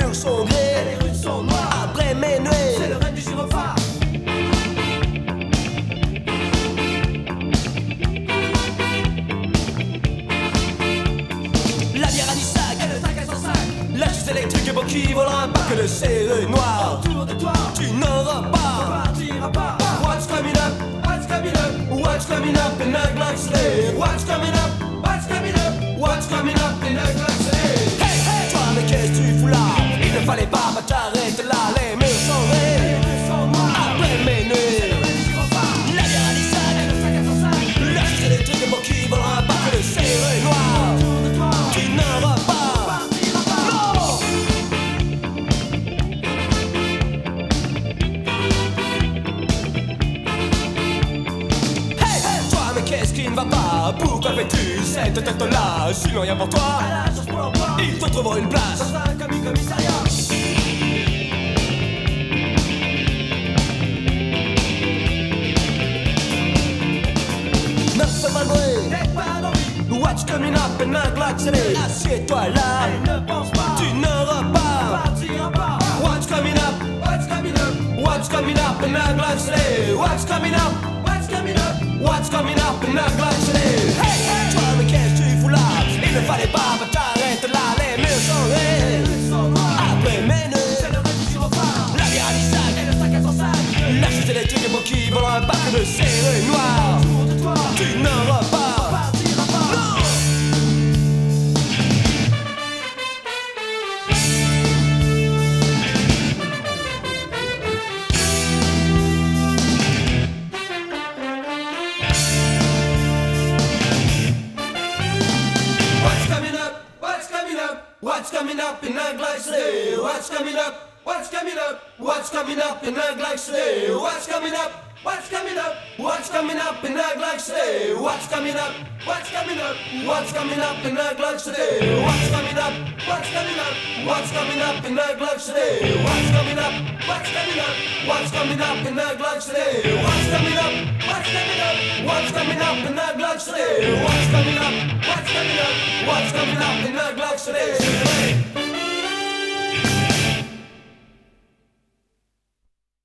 murs sont gris, les rues sont noires. après minuit, C'est le règne du gyrophare. la bière à Nissac, Et le tac à 105. la chaise électrique pour qui volera pas que le serré noir. Autour de toi, Tu n'auras on pas. partira pas. What's coming up? What's coming up? What's coming up in the glass today? What's coming up? What's coming up? What's coming up in the glass today? Hey, hey! Toi, mais qu'est-ce que tu fous là? Il ne fallait pas t'arrêter là, les murs sont Les gris, rues sont noires. après C'est minuit. le règne du gyrophare. La bière à Nissac, Et le tac à 105. la chaise électrique pour qui volera pas que le serré noir. Autour de toi, Tu n'auras on pas. partira pas. Non! Hey, hey, toi, mais qu'est-ce qui ne va pas? Pourquoi fais-tu cette tête-là? Sinon rien pour toi, À la chance pour l'emploi. il te trouveront une place. Dans un commissariat. Neuf malgré, N'aie pas d'envie. what's coming up in the Glock City? Assieds-toi là, Elle ne pense pas. tu n'auras On pas. partira pas. What's coming up? What's coming up? What's coming up in the Glock City? What's coming up? What's coming up? What's coming up in the Glock City? Hey, hey, toi, mais qu'est-ce que tu fous là? Il ne fallait pas t'arrêter là, les murs sont Les gris, rues sont noires. après minuit. C'est le règne du gyrophare. La bière à Nissac, Et le tac à 105. la chaise électrique pour qui volera pas que le serré noir. Autour de toi, Tu n'auras on pas. partira pas. Non! What's coming up? What's coming up? What's coming up in the galaxy? What's coming up? What's coming up? What's coming up in the galaxy? What's coming up? What's coming up? What's coming up in the galaxy? What's coming up? What's coming up? What's coming up in the galaxy? What's coming up? What's coming up? What's coming up in the galaxy? What's coming up? What's coming up? What's coming up in the galaxy? What's coming up? What's coming up? What's coming up in the galaxy? What's coming up? What's coming up? What's coming up in the galaxy?